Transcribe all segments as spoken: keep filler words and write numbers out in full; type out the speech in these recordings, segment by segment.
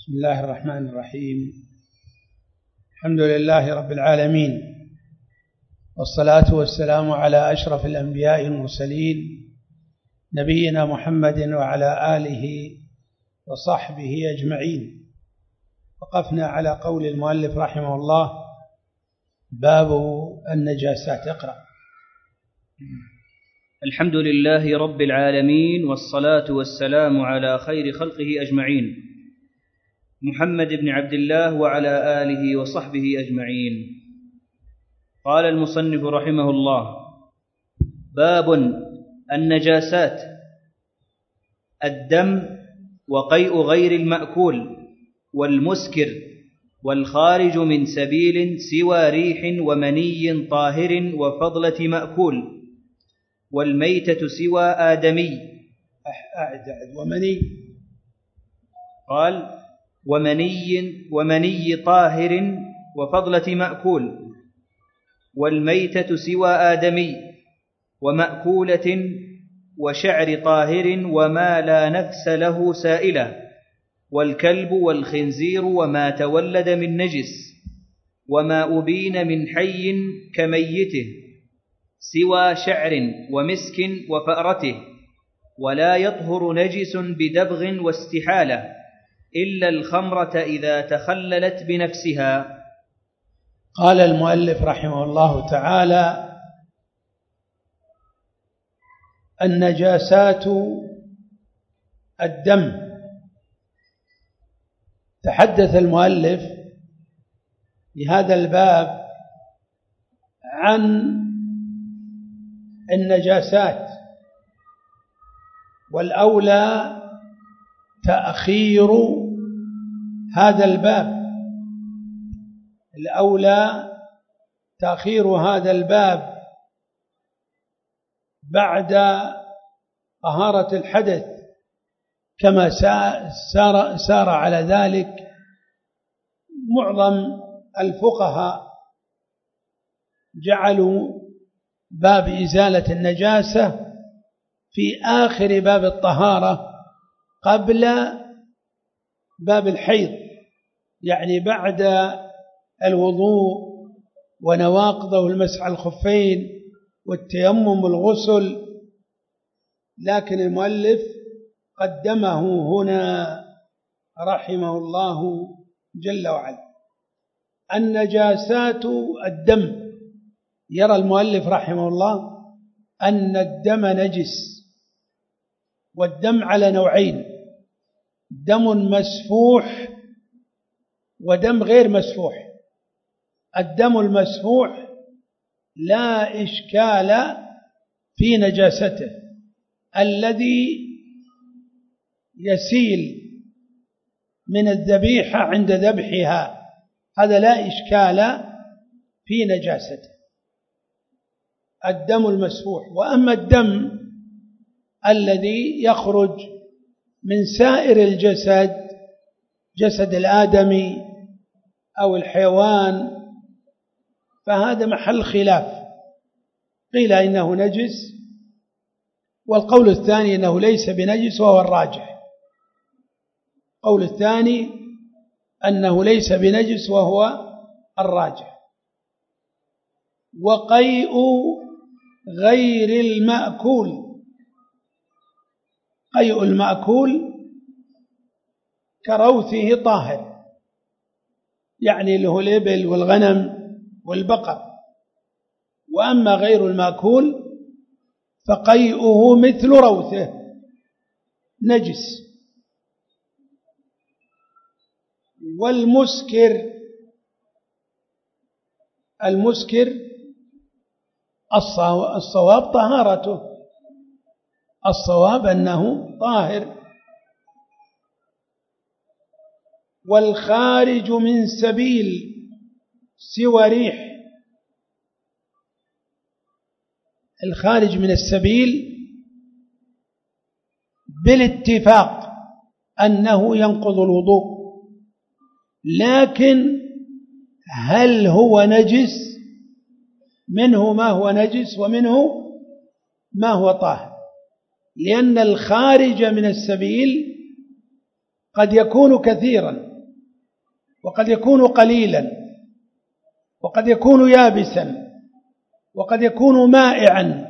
بسم الله الرحمن الرحيم. الحمد لله رب العالمين، والصلاة والسلام على أشرف الأنبياء المرسلين نبينا محمد وعلى آله وصحبه أجمعين. وقفنا على قول المؤلف رحمه الله: باب النجاسات. اقرأ. الحمد لله رب العالمين، والصلاة والسلام على خير خلقه أجمعين، محمد بن عبد الله وعلى آله وصحبه أجمعين. قال المصنف رحمه الله: باب النجاسات: الدم وقيء غير المأكول والمسكر والخارج من سبيل سوى ريح ومني طاهر وفضلة مأكول والميتة سوى آدمي. أعد ومني. قال: ومني ومني طاهر وفضلة مأكول والميتة سوى آدمي ومأكولة وشعر طاهر وما لا نفس له سائلة والكلب والخنزير وما تولد من نجس وما أبين من حي كميته سوى شعر ومسك وفأرته، ولا يطهر نجس بدبغ واستحالة إلا الخمرة إذا تخللت بنفسها. قال المؤلف رحمه الله تعالى: النجاسات الدم. تحدث المؤلف في هذا الباب عن النجاسات، والأولى تأخير هذا الباب الأولى تأخير هذا الباب بعد طهارة الحدث، كما سار, سار على ذلك معظم الفقهاء، جعلوا باب إزالة النجاسة في آخر باب الطهارة قبل باب الحيض، يعني بعد الوضوء ونواقضه والمسح على الخفين والتيمم والغسل، لكن المؤلف قدمه هنا رحمه الله جل وعلا. النجاسات الدم. يرى المؤلف رحمه الله أن الدم نجس، والدم على نوعين: دم مسفوح ودم غير مسفوح. الدم المسفوح لا إشكال في نجاسته، الذي يسيل من الذبيحة عند ذبحها، هذا لا إشكال في نجاسته، الدم المسفوح. وأما الدم الذي يخرج من سائر الجسد، جسد الآدمي أو الحيوان، فهذا محل خلاف، قيل إنه نجس، والقول الثاني إنه ليس بنجس وهو الراجح. القول الثاني أنه ليس بنجس وهو الراجح. وقيء غير المأكول: قيء المأكول كروثه طاهر، يعني له الإبل والغنم والبقر. وأما غير المأكول فقيئه مثل روثه نجس. والمسكر، المسكر الصواب طهارته، الصواب أنه طاهر. والخارج من سبيل سوى ريح، الخارج من السبيل بالاتفاق أنه ينقض الوضوء، لكن هل هو نجس؟ منه ما هو نجس ومنه ما هو طاهر، لأن الخارج من السبيل قد يكون كثيرا، وقد يكون قليلا، وقد يكون يابسا، وقد يكون مائعا،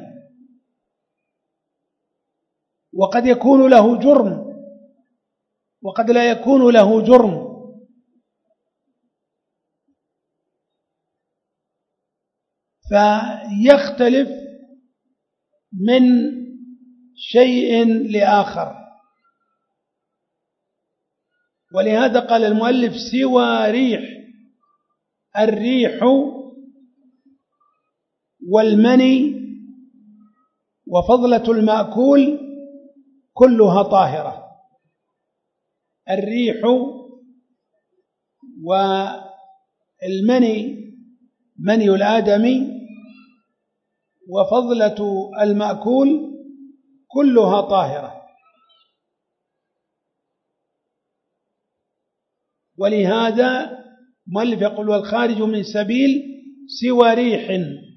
وقد يكون له جرم، وقد لا يكون له جرم. فيختلف من شيء لآخر. ولهذا قال المؤلف سوى ريح. الريح والمني وفضلة المأكول كلها طاهرة. الريح والمني، مني الآدمي، وفضلة المأكول كلها طاهرة. ولهذا مؤلف يقول والخارج من سبيل سوى ريح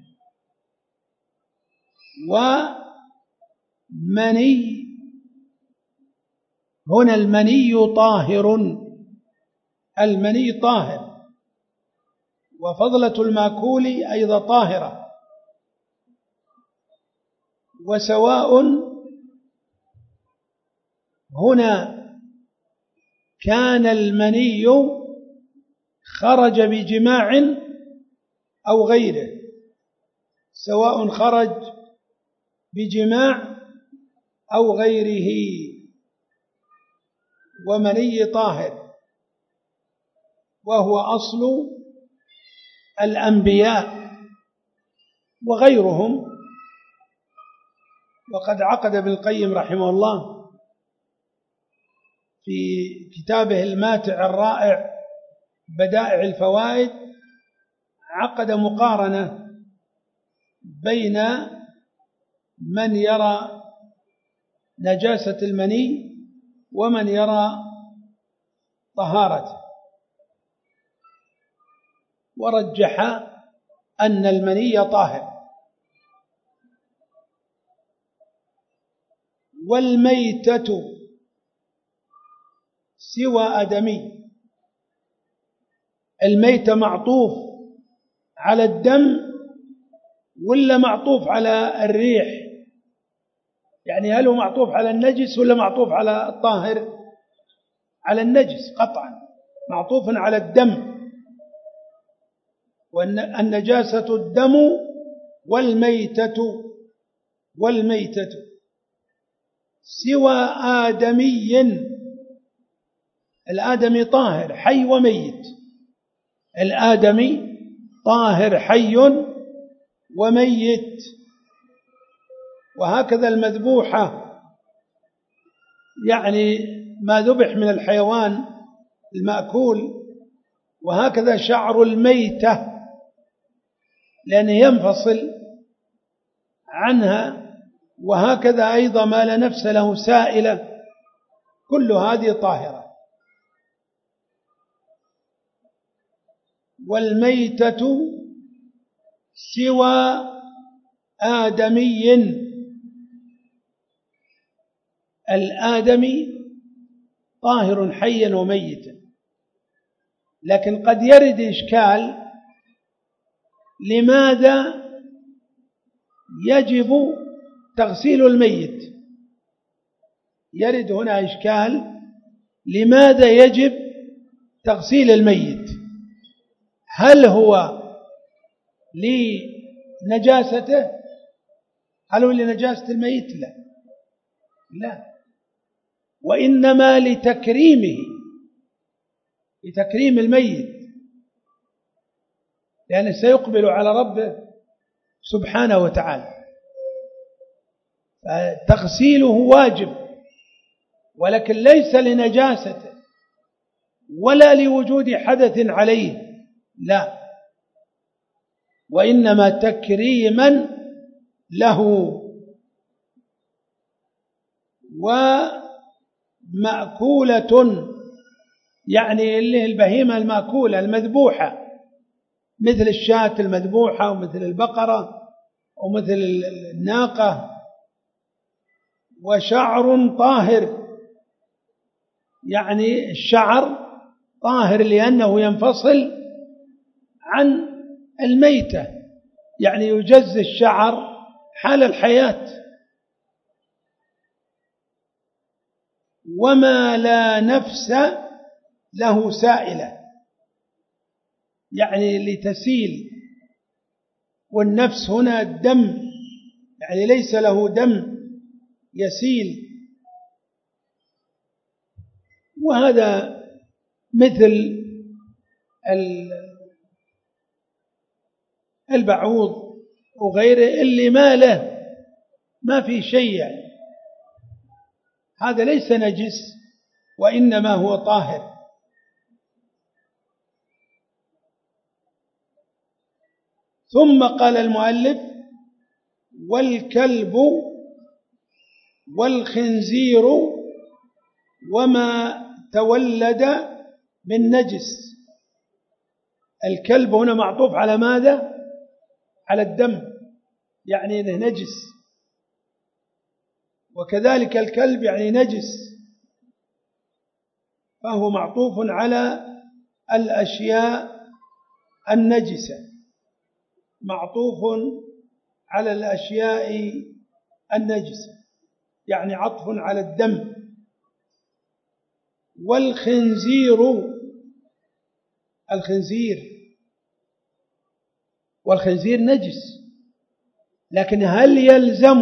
ومني. هنا المني طاهر، المني طاهر، وفضلة المأكول أيضا طاهرة. وسواء هنا كان المني خرج بجماع أو غيره، سواء خرج بجماع أو غيره، ومني طاهر، وهو أصل الأنبياء وغيرهم. وقد عقد ابن القيم رحمه الله في كتابه الماتع الرائع بدائع الفوائد عقد مقارنة بين من يرى نجاسة المني ومن يرى طهارته، ورجح أن المني طاهر. والميتة سوى آدمي. الميتة معطوف على الدم ولا معطوف على الريح؟ يعني هل هو معطوف على النجس ولا معطوف على الطاهر؟ على النجس قطعا، معطوف على الدم، والنجاسة الدم والميتة والميتة سوى آدمي. الآدمي طاهر حي وميت، الآدمي طاهر حي وميت. وهكذا المذبوحة، يعني ما ذبح من الحيوان المأكول، وهكذا شعر الميتة لأنه ينفصل عنها، وهكذا أيضا ما لا نفس له سائلة، كل هذه طاهرة. والميتة سوى آدمي. الآدمي طاهر حيا وميتا، لكن قد يرد إشكال لماذا يجب تغسيل الميت. يرد هنا إشكال لماذا يجب تغسيل الميت؟ هل هو لنجاسته؟ هل هو لنجاسة الميت؟ لا لا، وإنما لتكريمه، لتكريم الميت، لأنه سيقبل على ربه سبحانه وتعالى. تغسيله واجب، ولكن ليس لنجاسته ولا لوجود حدث عليه، لا، وإنما تكريما له. ومأكولة يعني اللي البهيمة المأكولة المذبوحة، مثل الشاة المذبوحة ومثل البقرة ومثل الناقة. وشعر طاهر، يعني الشعر طاهر لأنه ينفصل عن الميتة، يعني يجز الشعر حال الحياة. وما لا نفس له سائلة، يعني لتسيل، والنفس هنا الدم، يعني ليس له دم يسيل. وهذا مثل البعوض وغيره اللي ما له ما في شيء، يعني هذا ليس نجس وإنما هو طاهر. ثم قال المؤلف: والكلب والخنزير وما تولد من نجس. الكلب هنا معطوف على ماذا؟ على الدم، يعني انه نجس، وكذلك الكلب يعني نجس، فهو معطوف على الأشياء النجسة، معطوف على الأشياء النجسة، يعني عطف على الدم. والخنزير، الخنزير والخنزير نجس، لكن هل يلزم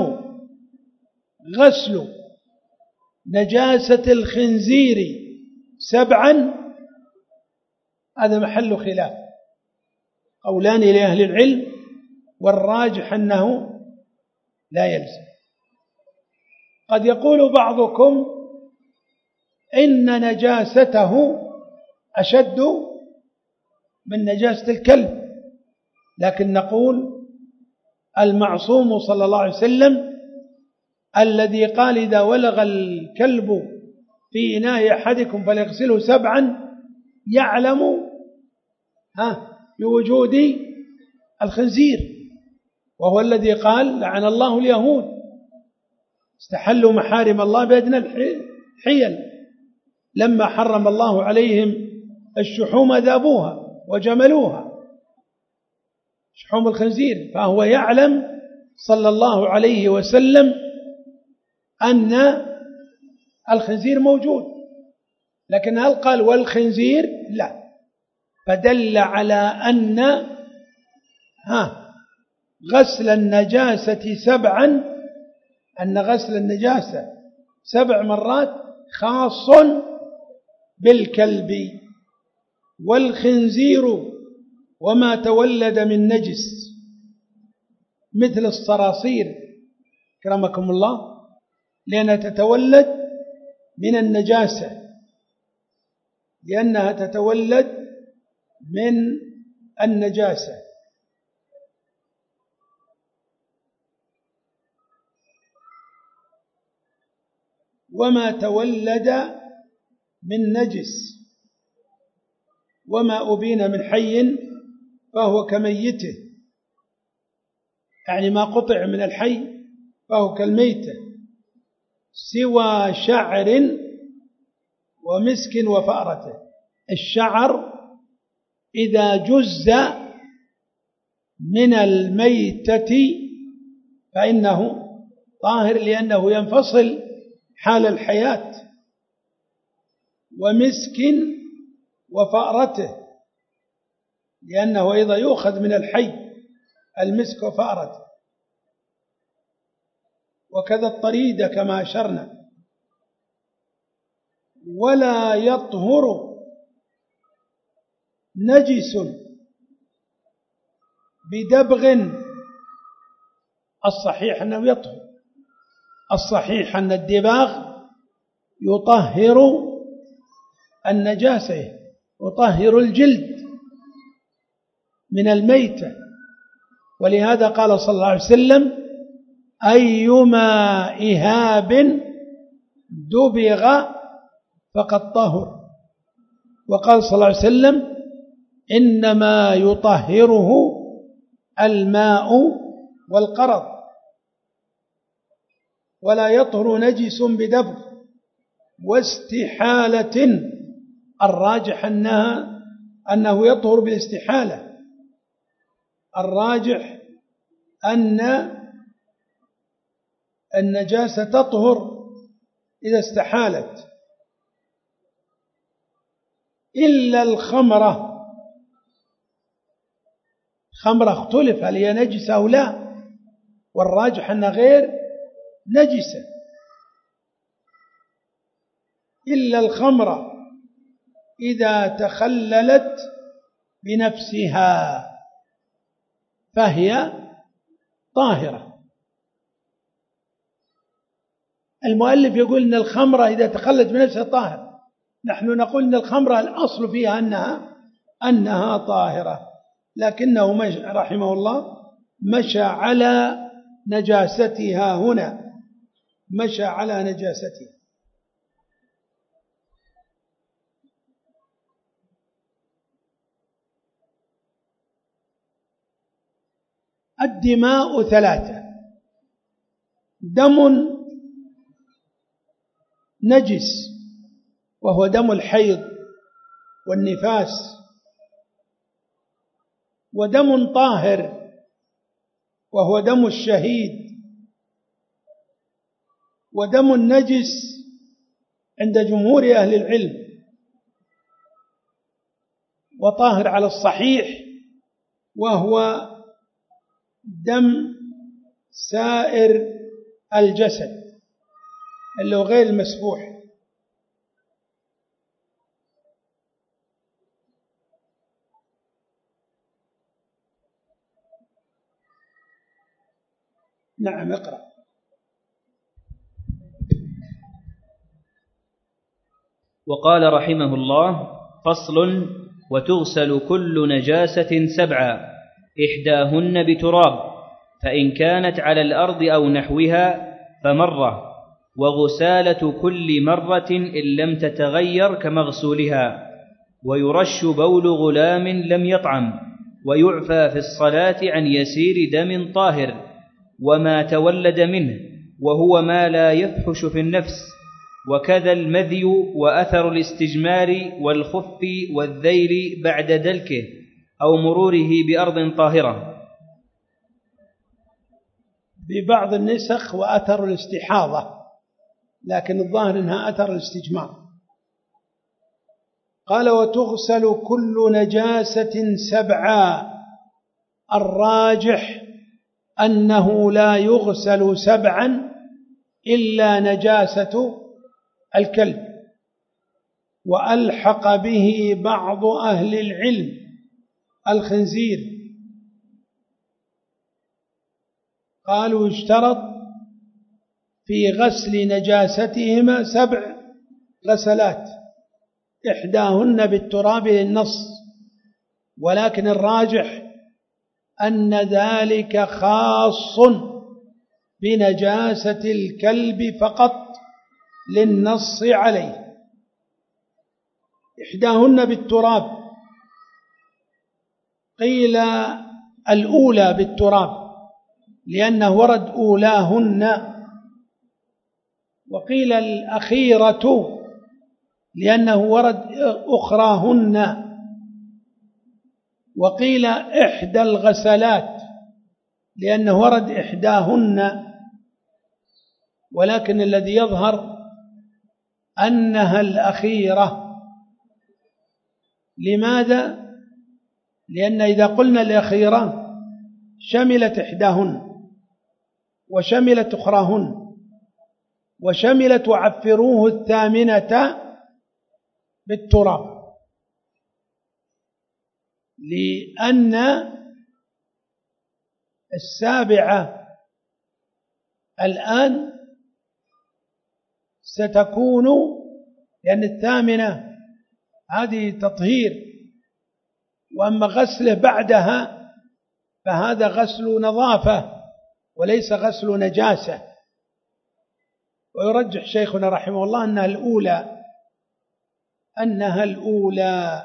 غسل نجاسة الخنزير سبعا؟ هذا محل خلاف، قولان لأهل العلم، والراجح أنه لا يلزم. قد يقول بعضكم إن نجاسته أشد من نجاسة الكلب، لكن نقول المعصوم صلى الله عليه وسلم الذي قال: إذا ولغ الكلب في إناء أحدكم فليغسله سبعا، يعلم ها بوجود الخنزير، وهو الذي قال: لعن الله اليهود استحلوا محارم الله بأدنى الحيل، لما حرم الله عليهم الشحوم ذابوها وجملوها، شحوم الخنزير. فهو يعلم صلى الله عليه وسلم أن الخنزير موجود، لكن هل قال والخنزير؟ لا، فدل على أن ها غسل النجاسة سبعا، أن غسل النجاسة سبع مرات خاص بالكلب والخنزير وما تولد من نجس، مثل الصراصير كرمكم الله، لأنها تتولد من النجاسة، لأنها تتولد من النجاسة. وما تولد من نجس وما أبين من حي فهو كميته، يعني ما قطع من الحي فهو كالميتة، سوى شعر ومسك وفأرته. الشعر إذا جز من الميتة فإنه طاهر لأنه ينفصل حال الحياة، ومسك وفأرته لأنه أيضا يؤخذ من الحي، المسك وفأرته، وكذا الطريدة كما أشرنا. ولا يطهر نجس بدبغ، الصحيح أنه يطهر، الصحيح أن الدباغ يطهر النجاسة، يطهر الجلد من الميتة، ولهذا قال صلى الله عليه وسلم: أيما إهاب دبغ فقد طهر. وقال صلى الله عليه وسلم: إنما يطهره الماء والقرض. ولا يطهر نجس بدبغ واستحالة الراجح أنها أنه يطهر بالاستحالة، الراجح أن النجاسة تطهر إذا استحالت، إلا الخمرة. خمرة اختلف هل هي نجسة أو لا، والراجح أنها غير نجسة، إلا الخمرة إذا تخللت بنفسها فهي طاهرة. المؤلف يقول إن الخمرة إذا تخلت بنفسها طاهرة، نحن نقول إن الخمرة الأصل فيها أنها أنها طاهرة، لكنه مشى رحمه الله مشى على نجاستها هنا، مشى على نجاستها. الدماء ثلاثة: دم نجس وهو دم الحيض والنفاس، ودم طاهر وهو دم الشهيد، ودم النجس عند جمهور أهل العلم وطاهر على الصحيح وهو دم سائر الجسد اللي هو غير المسفوح. نعم اقرأ. وقال رحمه الله: فصل: وتغسل كل نجاسة سبعا، إحداهن بتراب، فإن كانت على الأرض أو نحوها فمرة، وغسالة كل مرة إن لم تتغير كمغسولها، ويرش بول غلام لم يطعم، ويعفى في الصلاة عن يسير دم طاهر وما تولد منه وهو ما لا يفحش في النفس، وكذا المذي وأثر الاستجمار والخف والذيل بعد دلكه أو مروره بأرض طاهرة. ببعض النسخ وأثر الاستحاضة، لكن الظاهر أنها أثر الاستجمار. قال: وتغسل كل نجاسة سبعا، الراجح أنه لا يغسل سبعا إلا نجاسة الكلب، وألحق به بعض أهل العلم الخنزير، قالوا اشترط في غسل نجاستهما سبع غسلات إحداهن بالتراب للنص، ولكن الراجح أن ذلك خاص بنجاسة الكلب فقط للنص عليه. إحداهن بالتراب، قيل الأولى بالتراب لأنه ورد أولاهن، وقيل الأخيرة لأنه ورد أخراهن، وقيل إحدى الغسلات لأنه ورد إحداهن، ولكن الذي يظهر أنها الأخيرة. لماذا؟ لأن إذا قلنا الأخيرة شملت إحداهن وشملت أخراهن وشملت وعفروه الثامنة بالتراب، لأن السابعة الآن ستكون، لأن الثامنة هذه تطهير، وأما غسله بعدها فهذا غسل نظافة وليس غسل نجاسة. ويرجح شيخنا رحمه الله أنها الأولى أنها الأولى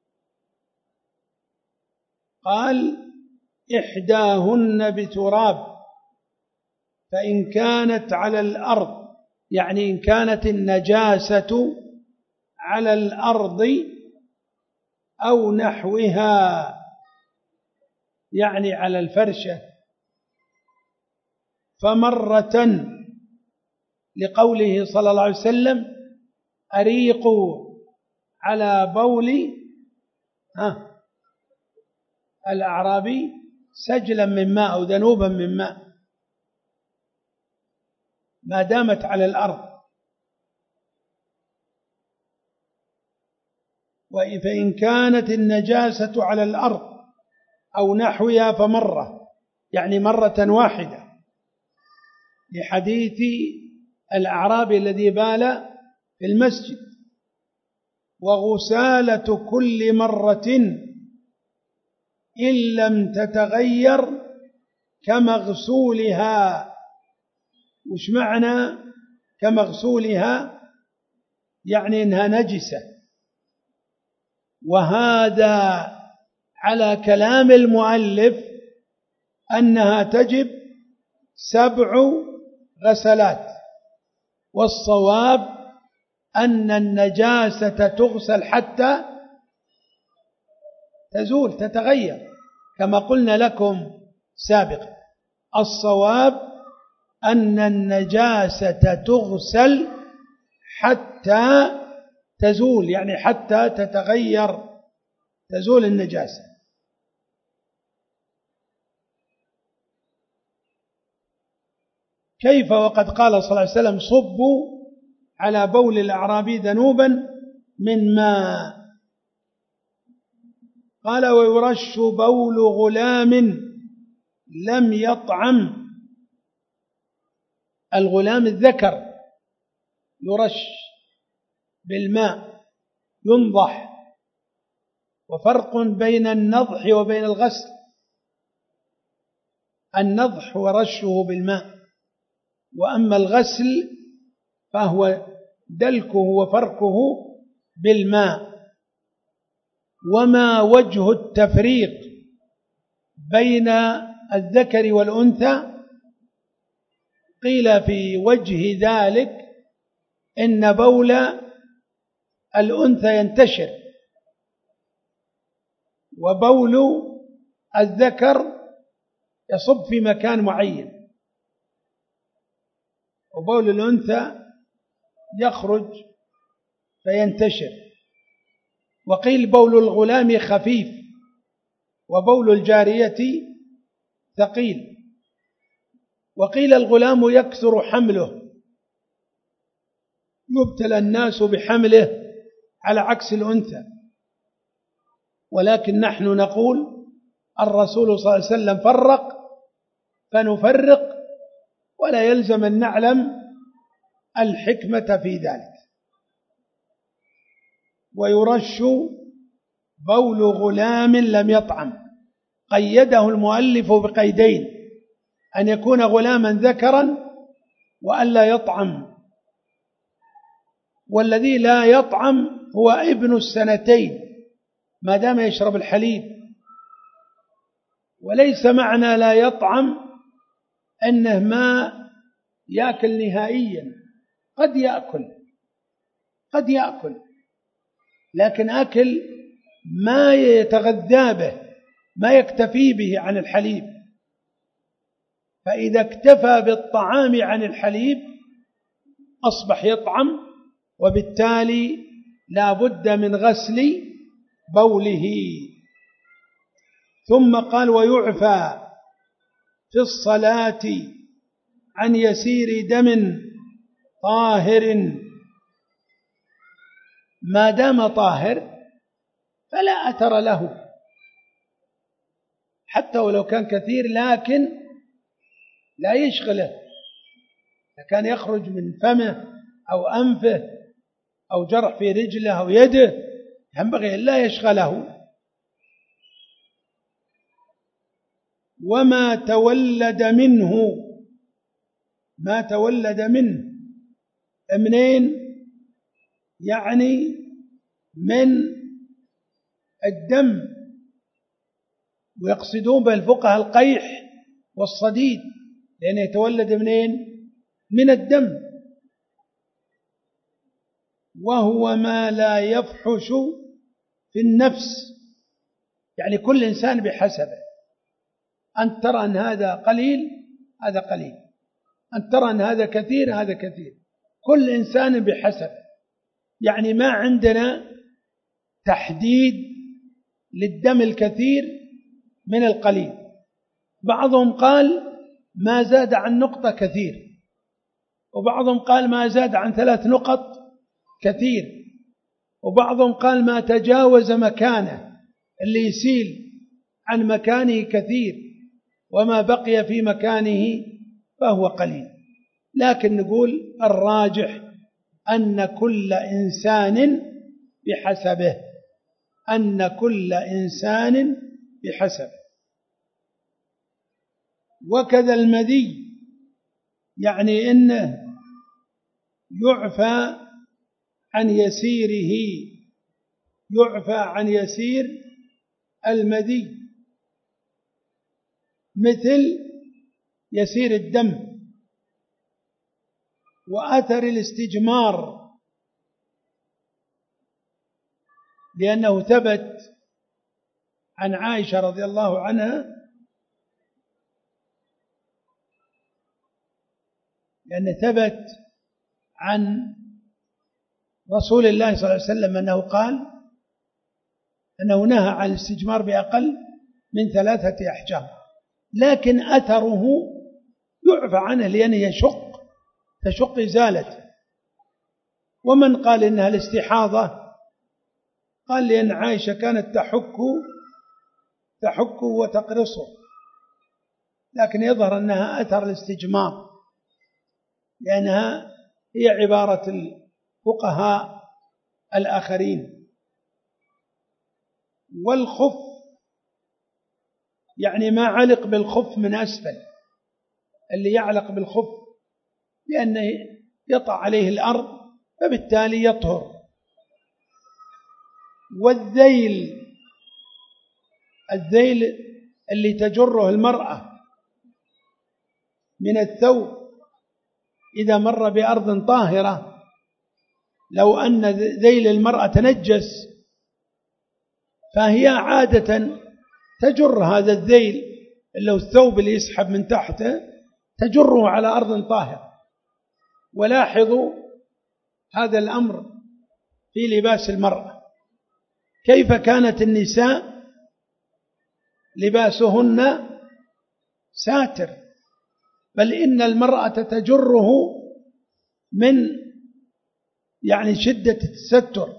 قال: إحداهن بتراب، فإن كانت على الأرض، يعني إن كانت النجاسة على الأرض أو نحوها، يعني على الفرشة. فمرة لقوله صلى الله عليه وسلم أريقوا على بول ها الأعرابي سجلا من ماء أو ذنوبا من ماء ما دامت على الأرض. فإن كانت النجاسة على الأرض أو نحوها فمرة، يعني مرة واحدة، لحديث الأعرابي الذي بال في المسجد. وغسالة كل مرة إن لم تتغير كمغسولها. وش معنى كمغسولها؟ يعني إنها نجسة. وهذا على كلام المؤلف أنها تجب سبع غسلات، والصواب أن النجاسة تغسل حتى تزول تتغير كما قلنا لكم سابقا. الصواب أن النجاسة تغسل حتى تزول، يعني حتى تتغير تزول النجاسة. كيف وقد قال صلى الله عليه وسلم صبوا على بول الأعرابي ذنوبا من ماء. قال ويرش بول غلام لم يطعم. الغلام الذكر يرش بالماء ينضح، وفرق بين النضح وبين الغسل. النضح ورشه بالماء، وأما الغسل فهو دلكه وفركه بالماء. وما وجه التفريق بين الذكر والأنثى؟ قيل في وجه ذلك إن بول الأنثى ينتشر، وبول الذكر يصب في مكان معين، وبول الأنثى يخرج فينتشر. وقيل بول الغلام خفيف وبول الجارية ثقيل. وقيل الغلام يكثر حمله، يبتلى الناس بحمله على عكس الأنثى. ولكن نحن نقول الرسول صلى الله عليه وسلم فرق فنفرق، ولا يلزم أن نعلم الحكمة في ذلك. ويرش بول غلام لم يطعم، قيده المؤلف بقيدين: أن يكون غلاما ذكرا وألا يطعم. والذي لا يطعم هو ابن السنتين ما دام يشرب الحليب. وليس معنى لا يطعم أنه ما يأكل نهائيا، قد يأكل قد يأكل لكن أكل ما يتغذى به، ما يكتفي به عن الحليب. فإذا اكتفى بالطعام عن الحليب أصبح يطعم، وبالتالي لا بد من غسل بوله. ثم قال ويعفى في الصلاة عن يسير دم طاهر. ما دام طاهر فلا أثر له، حتى ولو كان كثير لكن لا يشغله. كان يخرج من فمه أو أنفه أو جرح في رجله أو يده ينبغي أن لا يشغله. وما تولد منه، ما تولد منه منين؟ يعني من الدم، ويقصدون بالفقهاء القيح والصديد، لأنه يتولد منين؟ من الدم. وهو ما لا يفحش في النفس، يعني كل إنسان بحسبه. أن ترى أن هذا قليل هذا قليل، أن ترى أن هذا كثير هذا كثير، كل إنسان بحسبه. يعني ما عندنا تحديد للدم الكثير من القليل. بعضهم قال ما زاد عن نقطة كثير، وبعضهم قال ما زاد عن ثلاث نقط كثير، وبعضهم قال ما تجاوز مكانه، اللي يسيل عن مكانه كثير وما بقي في مكانه فهو قليل. لكن نقول الراجح أن كل إنسان بحسبه، أن كل إنسان بحسبه. وكذا المذي، يعني إنه يعفى عن يسيره، يعفى عن يسير المذي، مثل يسير الدم وأثر الاستجمار، لأنه ثبت عن عائشة رضي الله عنها، لأن ثبت عن رسول الله صلى الله عليه وسلم أنه قال أنه نهى عن الاستجمار بأقل من ثلاثة أحجار، لكن أثره يعفى عنه لأنه يشق تشق إزالته. ومن قال إنها الاستحاضة قال لأن عائشة كانت تحك تحك وتقرصه، لكن يظهر أنها أثر الاستجمار، لأنها هي عبارة الفقهاء الآخرين. والخف يعني ما علق بالخف من أسفل، اللي يعلق بالخف لأنه يطع عليه الأرض فبالتالي يطهر. والذيل، الذيل اللي تجره المرأة من الثوب إذا مر بأرض طاهرة، لو أن ذيل المرأة تنجس فهي عادة تجر هذا الذيل اللي هو الثوب اللي يسحب من تحته، تجره على أرض طاهرة. ولاحظوا هذا الأمر في لباس المرأة، كيف كانت النساء لباسهن ساتر، بل إن المرأة تجره من يعني شدة التستر.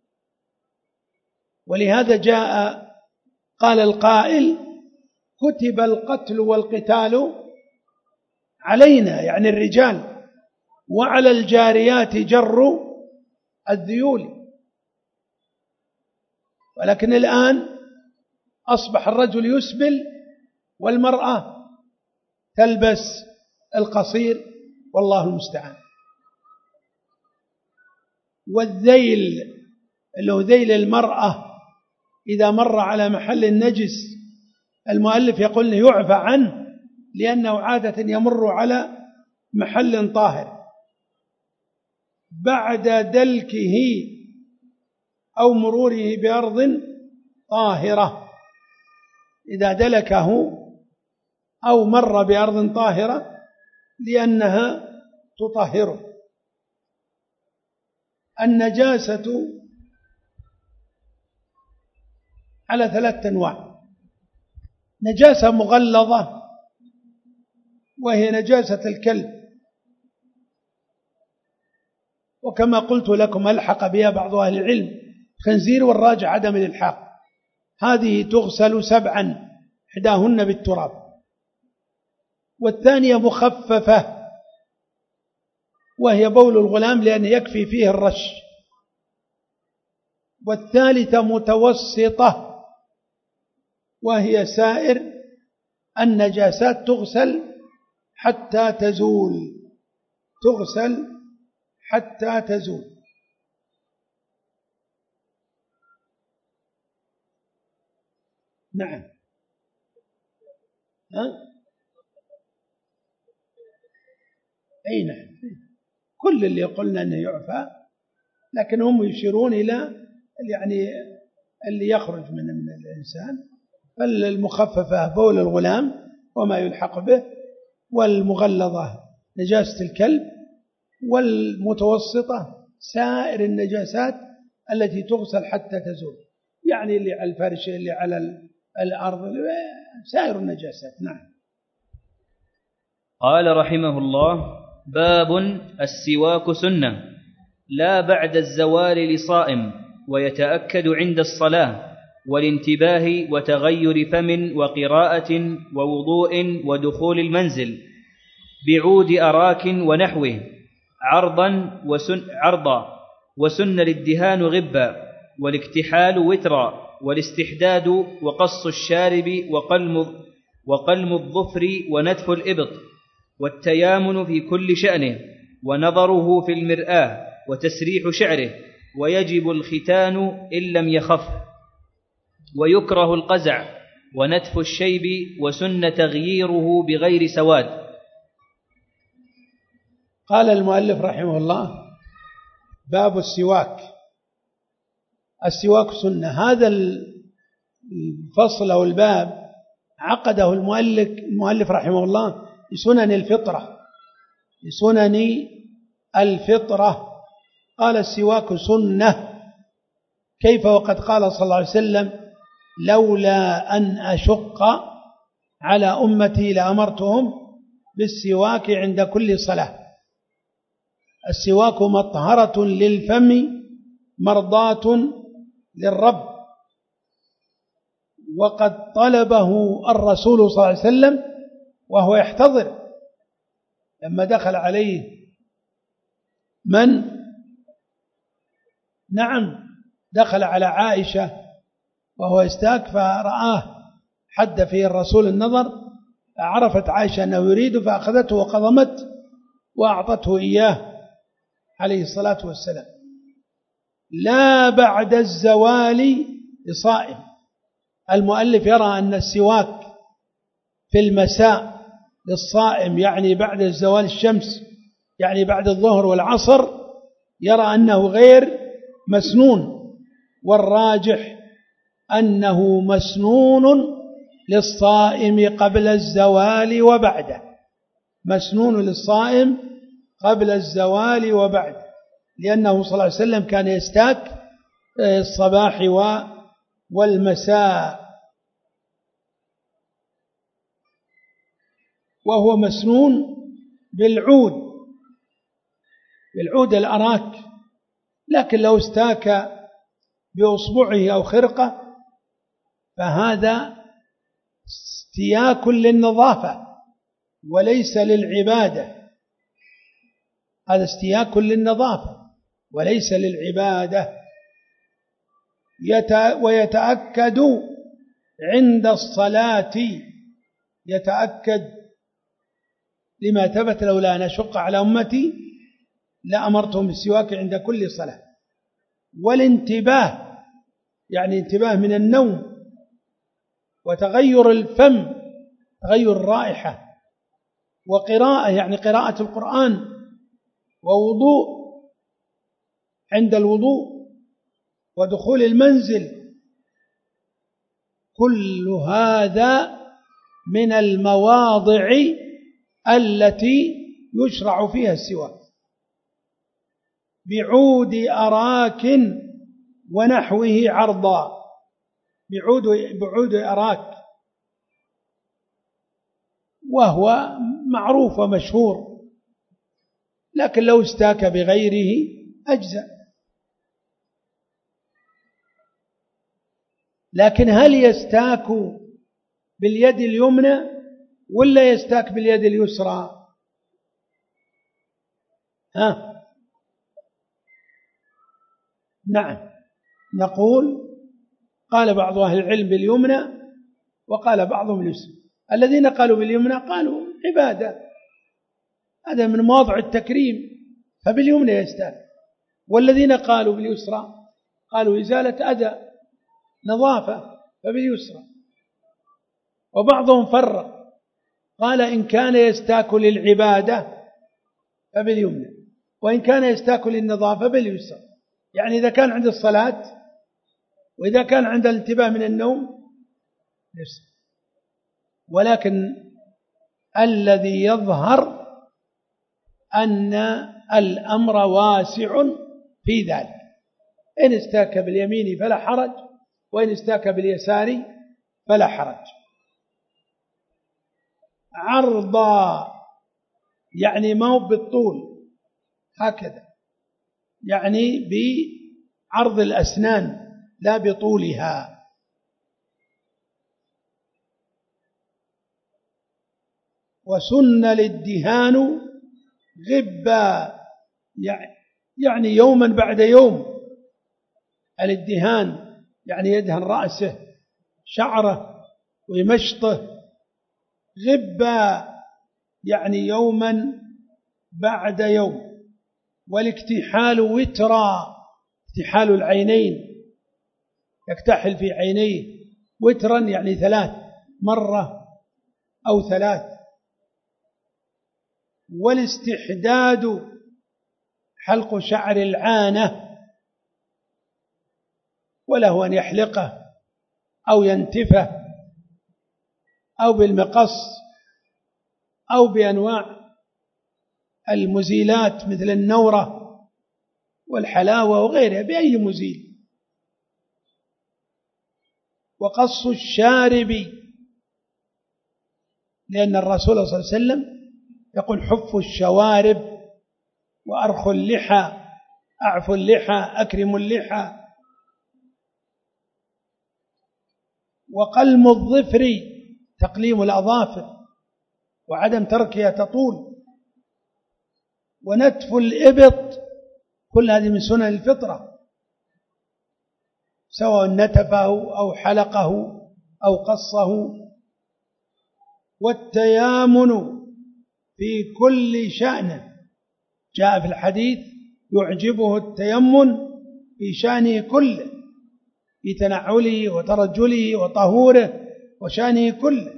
ولهذا جاء قال القائل كتب القتل والقتال علينا، يعني الرجال، وعلى الجاريات جر الذيول. ولكن الآن أصبح الرجل يسبل والمرأة تلبس القصير، والله المستعان. والذيل اللي هو ذيل المرأة إذا مر على محل النجس، المؤلف يقول إنه يعفى عنه لأنه عادة يمر على محل طاهر بعد دلكه أو مروره بأرض طاهرة. إذا دلكه أو مر بأرض طاهرة لأنها تطهره. النجاسة على ثلاثة أنواع: نجاسة مغلظة وهي نجاسة الكلب، وكما قلت لكم ألحق بها بعض أهل العلم خنزير، والراجع عدم الإلحاق. هذه تغسل سبعا إحداهن بالتراب. والثانية مخففة وهي بول الغلام لأن يكفي فيه الرش. والثالثة متوسطة وهي سائر النجاسات تغسل حتى تزول، تغسل حتى تزول. نعم. ها؟ أي نعم، كل اللي قلنا أنه يعفى لكن هم يشيرون إلى يعني اللي يخرج من من الإنسان. فالمخففة بول الغلام وما يلحق به، والمغلظة نجاسة الكلب، والمتوسطة سائر النجاسات التي تغسل حتى تزول، يعني اللي على الفرش، اللي على الأرض، سائر النجاسات. نعم. قال رحمه الله: باب السواك سنة لا بعد الزوال لصائم، ويتأكد عند الصلاة والانتباه وتغير فم وقراءة ووضوء ودخول المنزل بعود أراك ونحوه عرضا وسن عرضا وسن الادهان غبا، والاكتحال وترا، والاستحداد وقص الشارب وقلم وقلم الظفر ونتف الإبط، والتيامن في كل شأنه، ونظره في المرآة، وتسريح شعره، ويجب الختان إن لم يخف، ويكره القزع ونتف الشيب، وسن تغييره بغير سواد. قال المؤلف رحمه الله: باب السواك. السواك سنة. هذا الفصل أو الباب عقده المؤلف المؤلف رحمه الله لسنن الفطرة، لسنن الفطرة. قال: السواك سنة. كيف وقد قال صلى الله عليه وسلم: لولا أن أشق على أمتي لأمرتهم بالسواك عند كل صلاة. السواك مطهرة للفم مرضاة للرب، وقد طلبه الرسول صلى الله عليه وسلم وهو يحتضر لما دخل عليه من نعم دخل على عائشة وهو يستاك فرآه حد فيه الرسول النظر، عرفت عائشة أنه يريد فأخذته وقضمت وأعطته إياه عليه الصلاة والسلام. لا بعد الزوال لصائم. المؤلف يرى أن السواك في المساء للصائم، يعني بعد الزوال الشمس، يعني بعد الظهر والعصر، يرى أنه غير مسنون، والراجح أنه مسنون للصائم قبل الزوال وبعده، مسنون للصائم قبل الزوال وبعده، لأنه صلى الله عليه وسلم كان يستاك الصباح والمساء، وهو مسنون بالعود، بالعود الأراك. لكن لو استاك بأصبعه أو خرقة فهذا استياك للنظافة وليس للعبادة، هذا استياك للنظافة وليس للعبادة. ويتأكد عند الصلاة، يتأكد لما ثبت: لولا أن أشق على أمتي لأمرتهم بالسواك عند كل صلاة. والانتباه يعني انتباه من النوم، وتغير الفم، تغير الرائحة، وقراءة يعني قراءة القرآن، ووضوء عند الوضوء، ودخول المنزل. كل هذا من المواضع التي يشرع فيها السواك. بعود أراك ونحوه عرضا، بعود, بعود أراك، وهو معروف ومشهور، لكن لو استاك بغيره أجزأ. لكن هل يستاك باليد اليمنى ولا يستاك باليد اليسرى؟ ها؟ نعم، نقول قال بعض أهل العلم باليمنى وقال بعضهم باليسرى. الذين قالوا باليمنى قالوا عبادة، هذا من مواضع التكريم، فباليمنى يستاك. والذين قالوا باليسرى قالوا إزالة أذى، نظافة، فباليسرى. وبعضهم فرق قال إن كان يستاك للعبادة فباليمنى، وإن كان يستاك للنظافة باليسرى. يعني إذا كان عند الصلاة وإذا كان عند الانتباه من النوم نفس. ولكن الذي يظهر أن الأمر واسع في ذلك، إن استاك باليمين فلا حرج، وإن استاك باليسار فلا حرج. عرضا يعني ما هو بالطول هكذا، يعني بعرض الأسنان لا بطولها. وسن الادهان غبا يعني يوما بعد يوم. الادهان يعني يدهن رأسه شعره ويمشطه. غبا يعني يوما بعد يوم. والاكتحال وترا، اكتحال العينين يكتحل في عينيه وترا يعني ثلاث، مرة أو ثلاث. والاستحداد حلق شعر العانة، وله أن يحلقه أو ينتفه أو بالمقص أو بأنواع المزيلات مثل النورة والحلاوة وغيرها، بأي مزيل. وقص الشارب، لأن الرسول صلى الله عليه وسلم يقول حف الشوارب وأرخ اللحى، أعف اللحى، أكرم اللحى. وقلم الظفر تقليم الأظافر وعدم تركها تطول. ونتف الإبط، كل هذه من سنن الفطرة، سواء نتفه أو حلقه أو قصه. والتيامن في كل شأن، جاء في الحديث يعجبه التيمن في شأنه كله، في تنعله وترجله وطهوره وشأنه كله.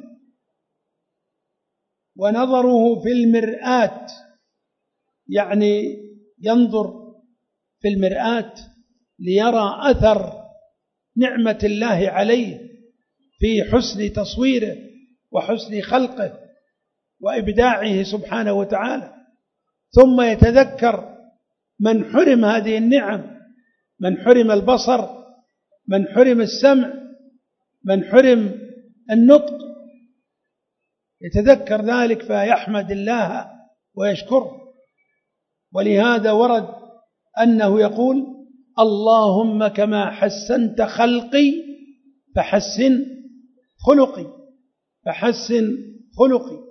ونظره في المرآة، يعني ينظر في المرآة ليرى أثر نعمة الله عليه في حسن تصويره وحسن خلقه وإبداعه سبحانه وتعالى. ثم يتذكر من حرم هذه النعم، من حرم البصر، من حرم السمع، من حرم النطق، يتذكر ذلك فيحمد الله ويشكره. ولهذا ورد أنه يقول اللهم كما حسنت خلقي فحسن خلقي، فحسن خلقي.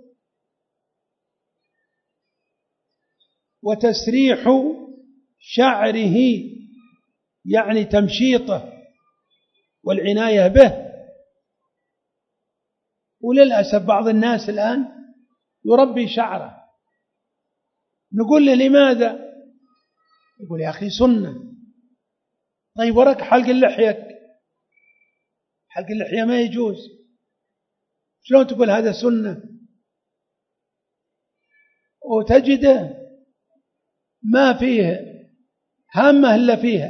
وتسريح شعره يعني تمشيطه والعناية به. وللأسف بعض الناس الآن يربي شعره، نقول له لماذا؟ يقول يا أخي سنة. طيب ورك حلق اللحية، حلق اللحية ما يجوز، شلون تقول هذا سنة؟ وتجده ما فيه هامة إلا فيها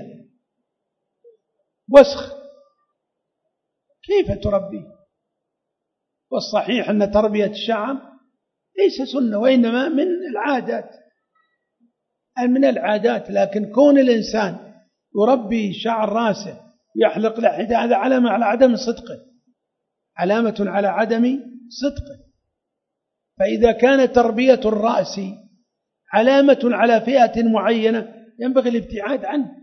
وسخ، كيف تربيه؟ والصحيح أن تربية الشعر ليس سنة، وإنما من العادات، من العادات. لكن كون الإنسان يربي شعر راسه يحلق لحيته هذا علامة على عدم صدقه، علامة على عدم صدقه. فإذا كانت تربية الرأس علامة على فئة معينة ينبغي الابتعاد عنه.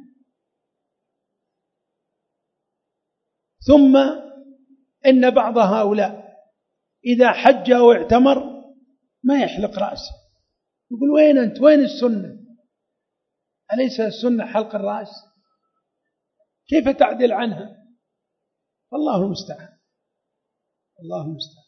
ثم إن بعض هؤلاء إذا حج أو اعتمر ما يحلق رأسه، يقول وين أنت؟ وين السنة؟ أليس السنة حلق الرأس؟ كيف تعدل عنها؟ والله المستعان، الله المستعان.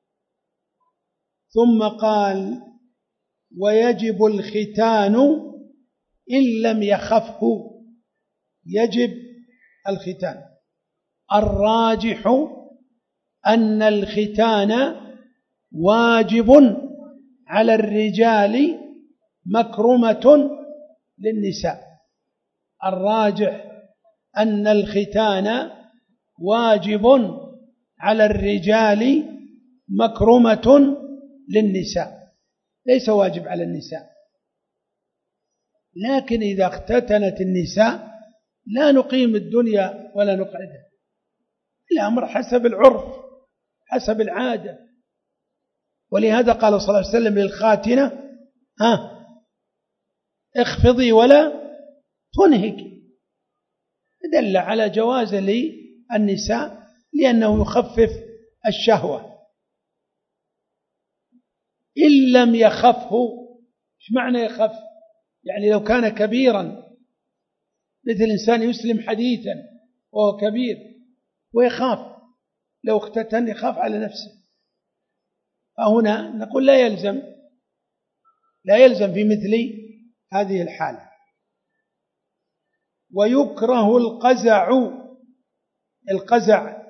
ثم قال ويجب الختان إن لم يخفه، يجب الختان. الراجح أن الختان واجب على الرجال مكرمة للنساء. الراجح أن الختان واجب على الرجال مكرمة للنساء، ليس واجب على النساء. لكن إذا اختتنت النساء لا نقيم الدنيا ولا نقعدها، الأمر حسب العرف حسب العادة. ولهذا قال صلى الله عليه وسلم للخاتنة: ها اخفضي ولا تنهكي، دل على جواز للنساء لأنه يخفف الشهوة. إن لم يخفه، ايش معنى يخف؟ يعني لو كان كبيرا، مثل إنسان يسلم حديثا وهو كبير ويخاف لو اختتن، يخاف على نفسه، فهنا نقول لا يلزم لا يلزم في مثل هذه الحالة. ويكره القزع، القزع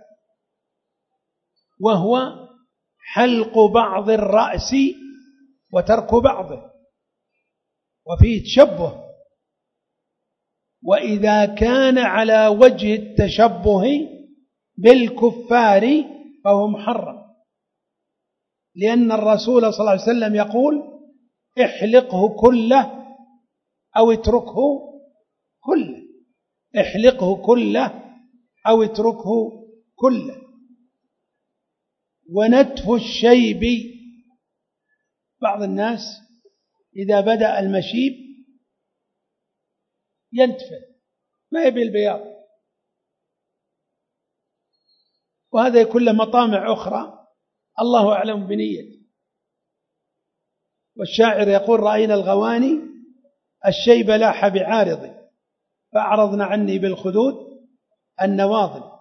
وهو حلق بعض الرأس وترك بعضه، وفيه تشبه، وإذا كان على وجه التشبه بالكفار فهو محرم، لأن الرسول صلى الله عليه وسلم يقول: احلقه كله أو اتركه كله، احلقه كله أو اتركه كله. ونتف الشيب، بعض الناس إذا بدأ المشيب ينتفه، ما يبي البياض، وهذا يكون له مطامع أخرى الله أعلم بنيته. والشاعر يقول: رأينا الغواني الشيب لاح بعارض فأعرضن عني بالخدود النواضل.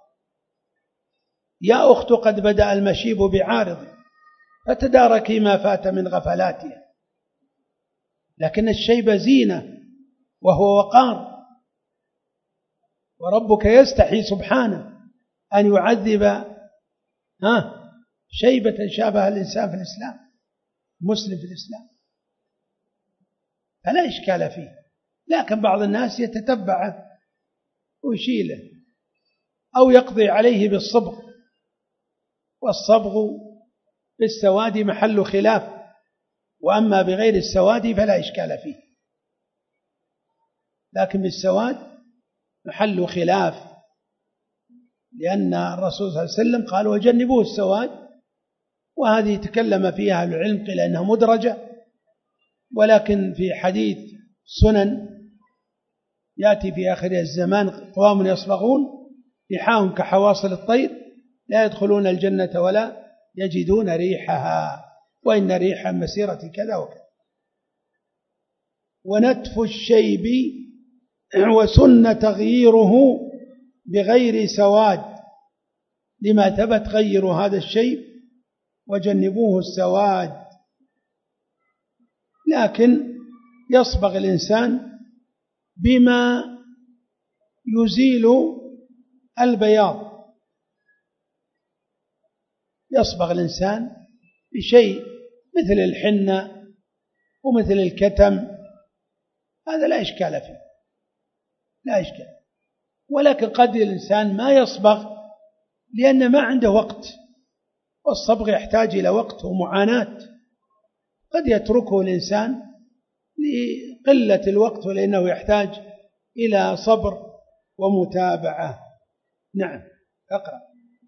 يا أخت قد بدأ المشيب بعارض فتداركي ما فات من غفلاتها. لكن الشيب زينة وهو وقار، وربك يستحي سبحانه أن يعذب ها شيبة شابها الإنسان في الإسلام، مسلم في الإسلام، فلا إشكال فيه. لكن بعض الناس يتتبعه ويشيله أو يقضي عليه بالصبغ، والصبغ بالسواد محل خلاف، وأما بغير السواد فلا إشكال فيه، لكن بالسواد محل خلاف، لأن الرسول صلى الله عليه وسلم قال: وجنبوه السواد، وهذه تكلم فيها أهل العلم قيل أنها مدرجة، ولكن في حديث سنن يأتي في آخر الزمان: قوام يصبغون لحاهم كحواصل الطير لا يدخلون الجنة ولا يجدون ريحها، وإن ريحا مسيرة كذا وكذا. ونتف الشيب وسن تغييره بغير سواد، لما ثبت: غيروا هذا الشيب وجنبوه السواد. لكن يصبغ الإنسان بما يزيل البياض، يصبغ الإنسان بشيء مثل الحنة ومثل الكتم، هذا لا إشكال فيه، لا إشكال. ولكن قد الإنسان ما يصبغ لأن ما عنده وقت، والصبغ يحتاج إلى وقت ومعاناة، قد يتركه الإنسان لقلة الوقت ولأنه يحتاج إلى صبر ومتابعة. نعم، اقرأ.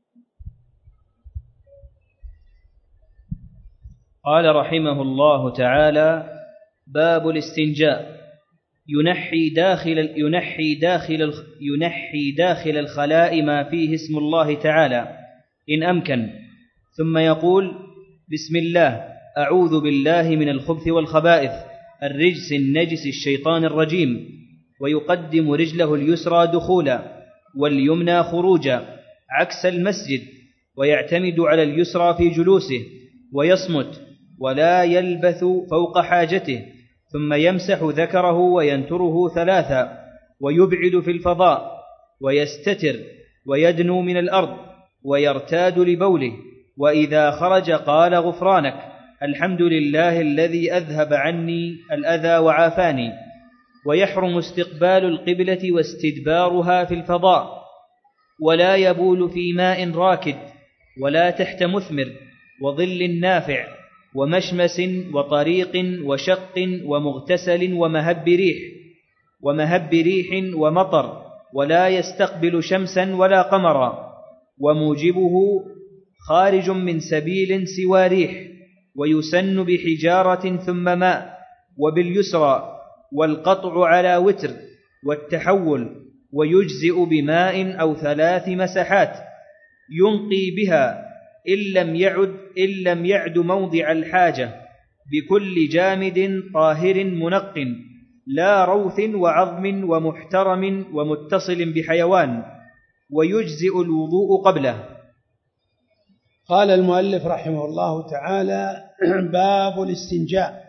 قال رحمه الله تعالى: باب الاستنجاء. ينحي داخل ينحي داخل ينحي داخل الخلاء ما فيه اسم الله تعالى إن أمكن، ثم يقول: بسم الله، أعوذ بالله من الخبث والخبائث الرجس النجس الشيطان الرجيم، ويقدم رجله اليسرى دخولا واليمنى خروجا عكس المسجد، ويعتمد على اليسرى في جلوسه، ويصمت ولا يلبث فوق حاجته، ثم يمسح ذكره وينتره ثلاثا، ويبعد في الفضاء، ويستتر ويدنو من الأرض، ويرتاد لبوله، وإذا خرج قال: غفرانك، الحمد لله الذي أذهب عني الأذى وعافاني. ويحرم استقبال القبلة واستدبارها في الفضاء، ولا يبول في ماء راكد، ولا تحت مثمر وظل نافع ومشمس وطريق وشق ومغتسل ومهب ريح ومهب ريح ومطر، ولا يستقبل شمسا ولا قمرا، وموجبه خارج من سبيل سوى ريح، ويسن بحجارة ثم ماء، وباليسرى، والقطع على وتر، والتحول، ويجزئ بماء أو ثلاث مسحات ينقي بها إن لم يعد, إن لم يعد موضع الحاجة بكل جامد طاهر منق، لا روث وعظم ومحترم ومتصل بحيوان، ويجزئ الوضوء قبله. قال المؤلف رحمه الله تعالى: باب الاستنجاء.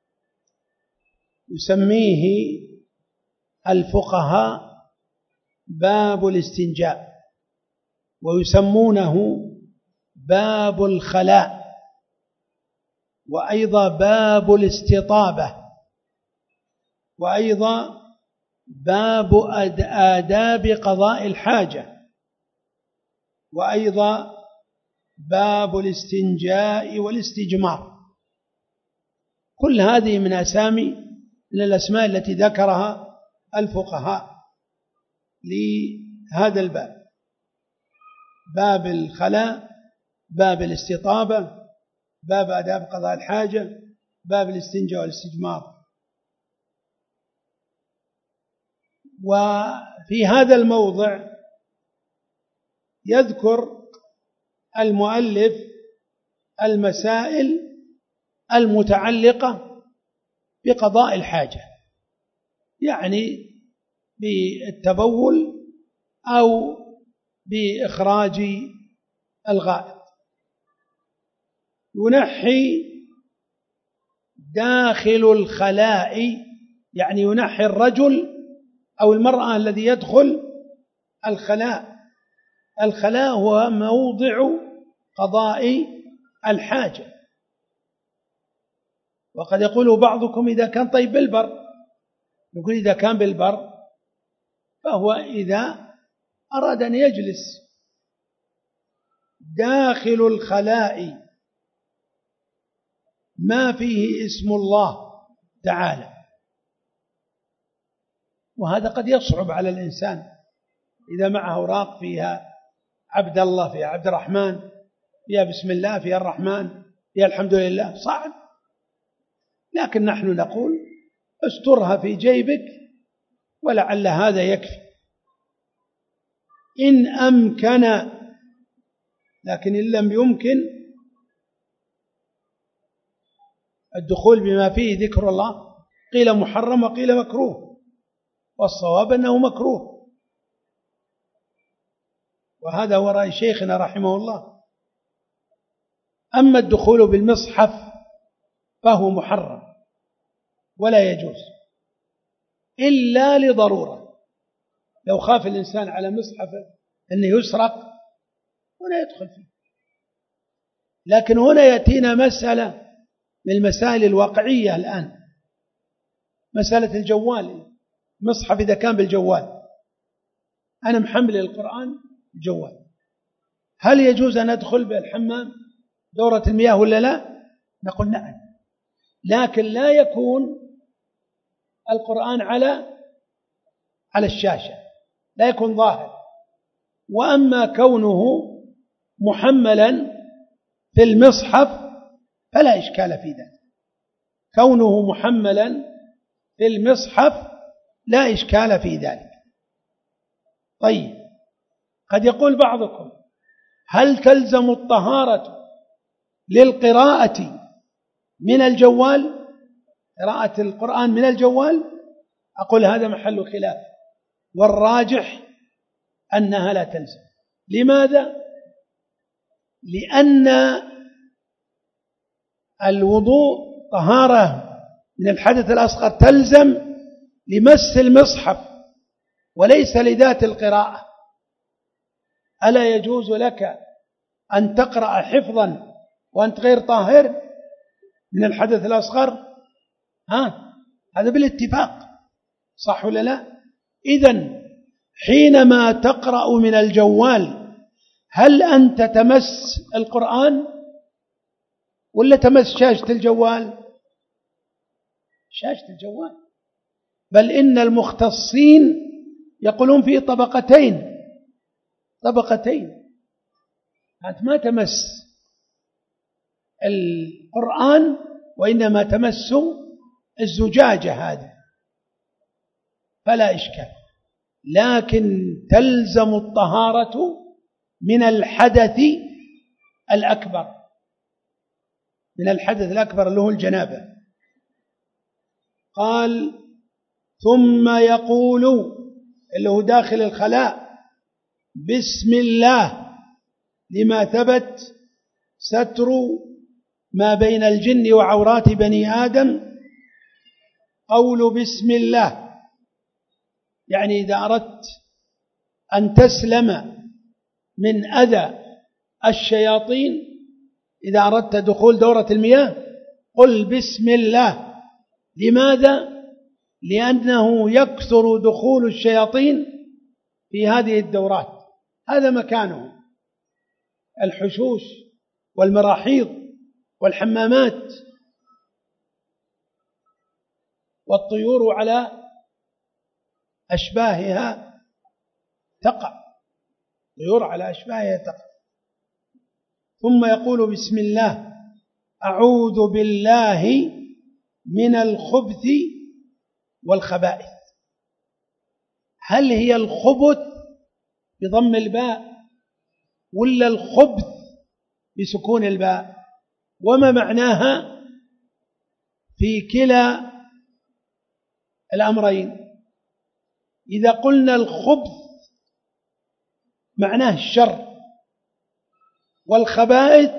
يسميه الفقهاء باب الاستنجاء، ويسمونه باب الخلاء، وأيضا باب الاستطابة، وأيضا باب آداب قضاء الحاجة، وأيضا باب الاستنجاء والاستجمار. كل هذه من أسامي من الأسماء التي ذكرها الفقهاء لهذا الباب: باب الخلاء، باب الاستطابة، باب آداب قضاء الحاجة، باب الاستنجاء والاستجمار. وفي هذا الموضع يذكر المؤلف المسائل المتعلقة بقضاء الحاجة، يعني بالتبول أو بإخراج الغائط. ينحي داخل الخلاء، يعني ينحي الرجل أو المرأة الذي يدخل الخلاء. الخلاء هو موضع قضاء الحاجة. وقد يقول بعضكم إذا كان طيب بالبر، يقول إذا كان بالبر فهو إذا أراد أن يجلس داخل الخلاء ما فيه اسم الله تعالى، وهذا قد يصعب على الإنسان إذا معه أوراق فيها عبد الله، فيها عبد الرحمن، فيها بسم الله، فيها الرحمن، فيها الحمد لله، صعب. لكن نحن نقول استرها في جيبك ولعل هذا يكفي إن أمكن. لكن إن لم يمكن الدخول بما فيه ذكر الله، قيل محرم وقيل مكروه، والصواب أنه مكروه، وهذا هو رأي شيخنا رحمه الله. أما الدخول بالمصحف فهو محرم ولا يجوز إلا لضرورة، لو خاف الإنسان على مصحفه أنه يسرق هنا يدخل فيه. لكن هنا يأتينا مسألة من المسائل الواقعية الآن، مسألة الجوال. مصحف إذا كان بالجوال، أنا محمل القرآن بالجوال، هل يجوز أن أدخل بالحمام دورة المياه ولا لا؟ نقول نعم، لكن لا يكون القرآن على على الشاشة، لا يكون ظاهر. وأما كونه محملا في المصحف فلا إشكال في ذلك، كونه محملا في المصحف لا إشكال في ذلك. طيب، قد يقول بعضكم: هل تلزم الطهارة للقراءة من الجوال، قراءة القرآن من الجوال؟ أقول هذا محل خلاف، والراجح أنها لا تلزم. لماذا؟ لأن الوضوء طهارة من الحدث الأصغر تلزم لمس المصحف وليس لذات القراءة. ألا يجوز لك أن تقرأ حفظا وأنت غير طاهر من الحدث الأصغر؟ ها، هذا بالاتفاق. صح ولا لا؟ إذن حينما تقرأ من الجوال هل أنت تمس القرآن ولا تمس شاشة الجوال؟ شاشة الجوال. بل إن المختصين يقولون في طبقتين طبقتين أنت ما تمس القرآن وإنما تمس الزجاجة هذه فلا إشكال، لكن تلزم الطهارة من الحدث الأكبر، من الحدث الأكبر اللي هو الجنابة. قال ثم يقول اللي هو داخل الخلاء بسم الله لما ثبت ستر ما بين الجن وعورات بني آدم. قول بسم الله يعني إذا أردت أن تسلم من أذى الشياطين، إذا أردت دخول دورة المياه قل بسم الله. لماذا؟ لأنه يكثر دخول الشياطين في هذه الدورات، هذا مكانه، الحشوش والمراحيض والحمامات والطيور على أشباهها تقع، طيور على أشباهها تقع. ثم يقول بسم الله أعوذ بالله من الخبث والخبائث. هل هي الخبث بضم الباء ولا الخبث بسكون الباء؟ وما معناها في كلا الأمرين؟ إذا قلنا الخبث معناه الشر، والخبائث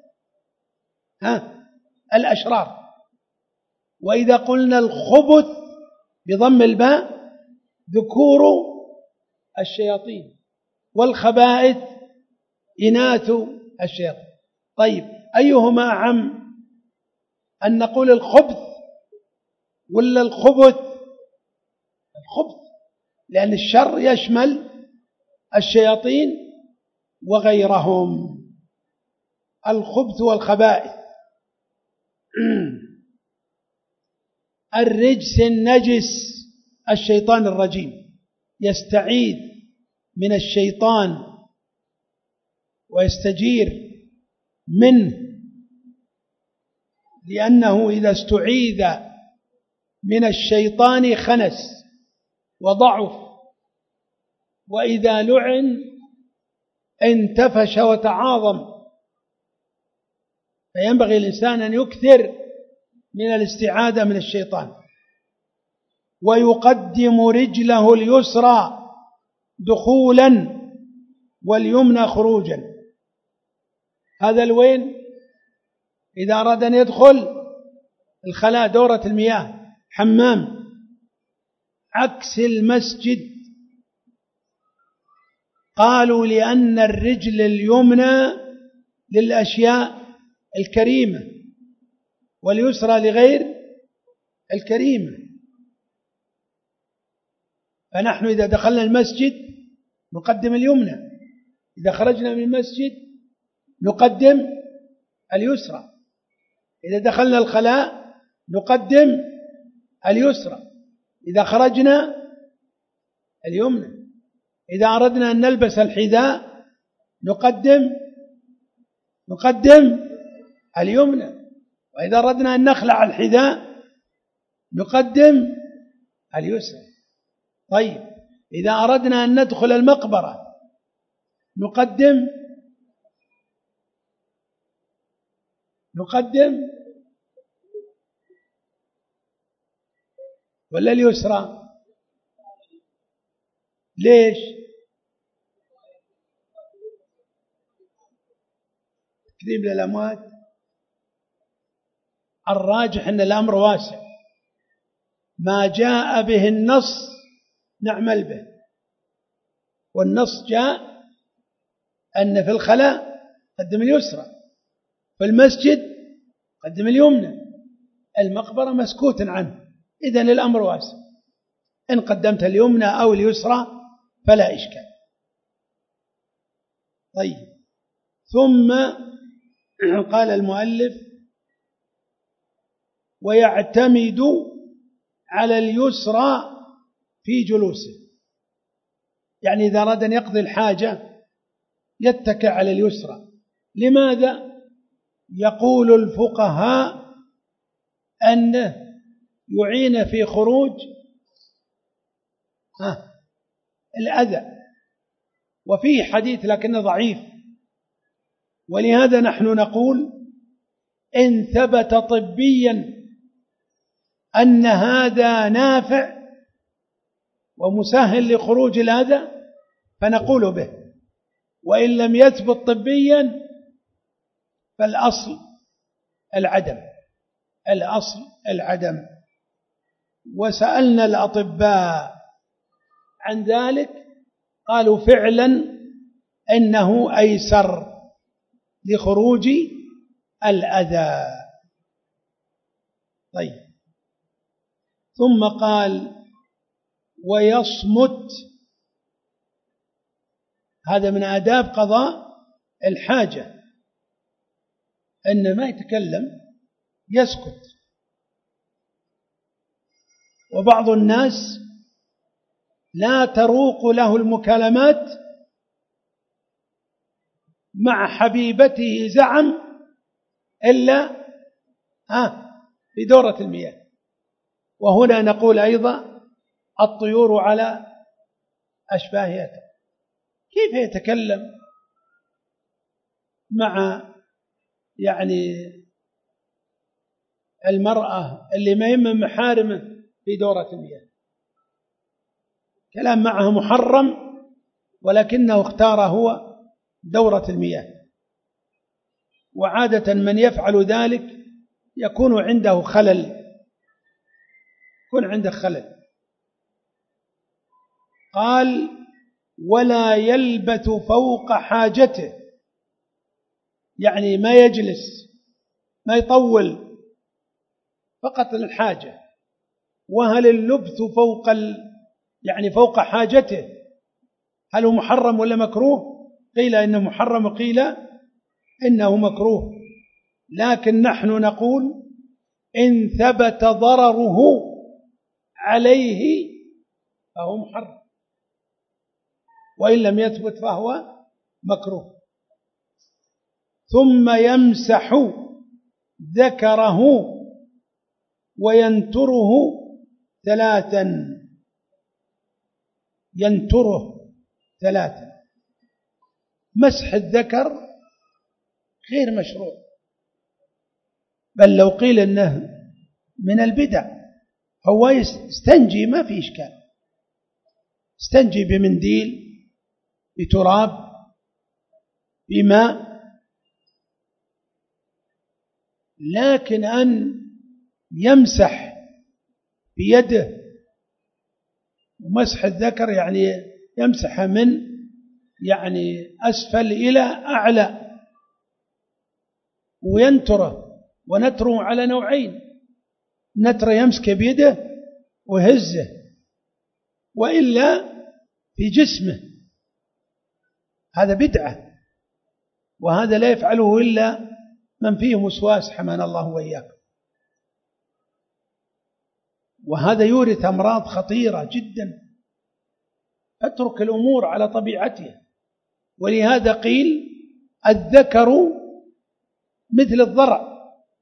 ها الأشرار. وإذا قلنا الخبث بضم الباء ذكور الشياطين، والخبائث إناث الشياطين. طيب أيهما أعم، أن نقول الخبث ولا الخبث؟ الخبث، لأن الشر يشمل الشياطين وغيرهم، الخبث والخبائث. الرجس النجس الشيطان الرجيم، يستعيذ من الشيطان ويستجير منه، لأنه إذا استعيذ من الشيطان خنس وضعف، وإذا لعن انتفش وتعاظم. فينبغي الإنسان أن يكثر من الاستعاذة من الشيطان. ويقدم رجله اليسرى دخولا واليمنى خروجا. هذا الوين؟ إذا أراد أن يدخل الخلاء، دورة المياه، حمام، عكس المسجد. قالوا لأن الرجل اليمنى للأشياء الكريمة واليسرى لغير الكريمة. فنحن إذا دخلنا المسجد نقدم اليمنى، إذا خرجنا من المسجد نقدم اليسرى، إذا دخلنا الخلاء نقدم اليسرى، إذا خرجنا اليمنى. إذا أردنا أن نلبس الحذاء نقدم نقدم اليمنى، وإذا أردنا أن نخلع الحذاء نقدم اليسرى. طيب إذا أردنا أن ندخل المقبرة نقدم نقدم ولا اليسرى؟ ليش؟ تكريم للأموات. الراجح أن الأمر واسع، ما جاء به النص نعمل به. والنص جاء أن في الخلاء قدم اليسرى، في المسجد قدم اليمنى، المقبرة مسكوت عنه. إذن الأمر واسع. إن قدمت اليمنى أو اليسرى فلا إشكال. طيب، ثم قال المؤلف ويعتمد على اليسرى في جلوسه، يعني إذا أراد أن يقضي الحاجة يتكئ على اليسرى. لماذا؟ يقول الفقهاء أنه يعين في خروج الأذى، وفيه حديث لكنه ضعيف، ولهذا نحن نقول إن ثبت طبيا أن هذا نافع ومسهل لخروج الأذى فنقول به، وإن لم يثبت طبيا فالأصل العدم، الأصل العدم. وسألنا الأطباء عن ذلك قالوا فعلا إنه أيسر لخروج الأذى. طيب، ثم قال ويصمت، هذا من آداب قضاء الحاجة، إن ما يتكلم يسكت. وبعض الناس لا تروق له المكالمات، مع حبيبته زعم إلا ها في دورة المياه. وهنا نقول أيضا الطيور على أشباهها، كيف يتكلم مع يعني المرأة اللي ما يمن محارمه في دورة المياه؟ كلام معه محرم، ولكنه اختار هو دورة المياه. وعادة من يفعل ذلك يكون عنده خلل، يكون عنده خلل. قال ولا يلبث فوق حاجته، يعني ما يجلس، ما يطول، فقط للحاجة. وهل اللبث فوق ال... يعني فوق حاجته هل هو محرم ولا مكروه؟ قيل إنه محرم وقيل إنه مكروه، لكن نحن نقول إن ثبت ضرره عليه فهو محرم، وإن لم يثبت فهو مكروه. ثم يمسح ذكره وينتره ثلاثا، ينتره ثلاثا. مسح الذكر غير مشروع، بل لو قيل إنه من البدع، هو يستنجي ما في إشكال، استنجي بمنديل، بتراب، بماء. لكن أن يمسح بيده، ومسح الذكر يعني يمسح من يعني أسفل إلى أعلى، وينتره. ونتره على نوعين: نتر يمسك بيده وهزه، وإلا في جسمه، هذا بدعة، وهذا لا يفعله إلا من فيه وسواس حمانا الله وإياكم. وهذا يورث أمراض خطيرة جدا. اترك الأمور على طبيعتها. ولهذا قيل الذكر مثل الضرع،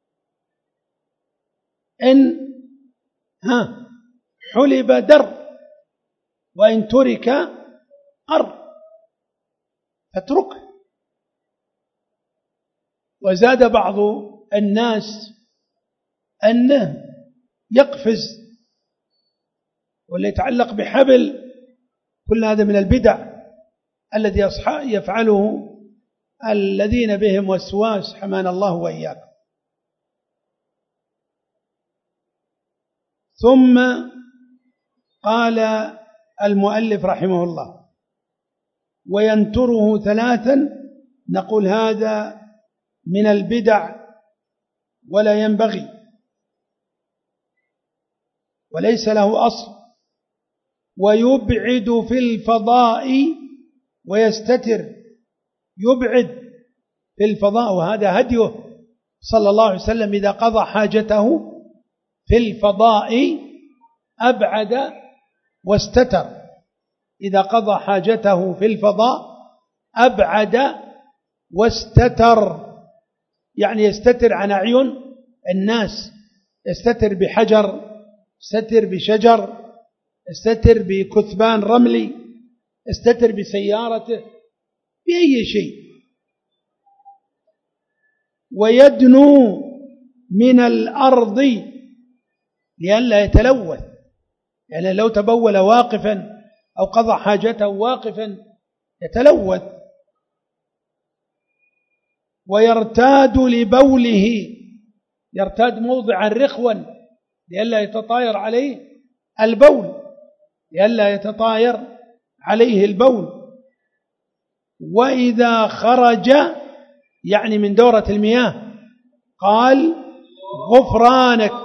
إن ها حلب در، وإن ترك قر، فاتركه. وزاد بعض الناس أنه يقفز ولا يتعلق بحبل، كل هذا من البدع الذي يفعله الذين بهم وسواس حمانا الله وإياكم. ثم قال المؤلف رحمه الله وينتره ثلاثا، نقول هذا من البدع ولا ينبغي، وليس له أصل، ويبعد في الفضاء ويستتر، يبعد في الفضاء، وهذا هديه صلى الله عليه وسلم إذا قضى حاجته في الفضاء أبعد واستتر، إذا قضى حاجته في الفضاء أبعد واستتر، يعني يستتر عن أعين الناس، يستتر بحجر، يستتر بشجر، يستتر بكثبان رملي، يستتر بسيارته، بأي شيء. ويدنو من الأرض لئلا يتلوث، يعني لو تبول واقفا أو قضى حاجته واقفا يتلوث. ويرتاد لبوله، يرتاد موضعا رخوا لئلا يتطاير عليه البول، لئلا يتطاير عليه البول. وإذا خرج يعني من دورة المياه قال غفرانك،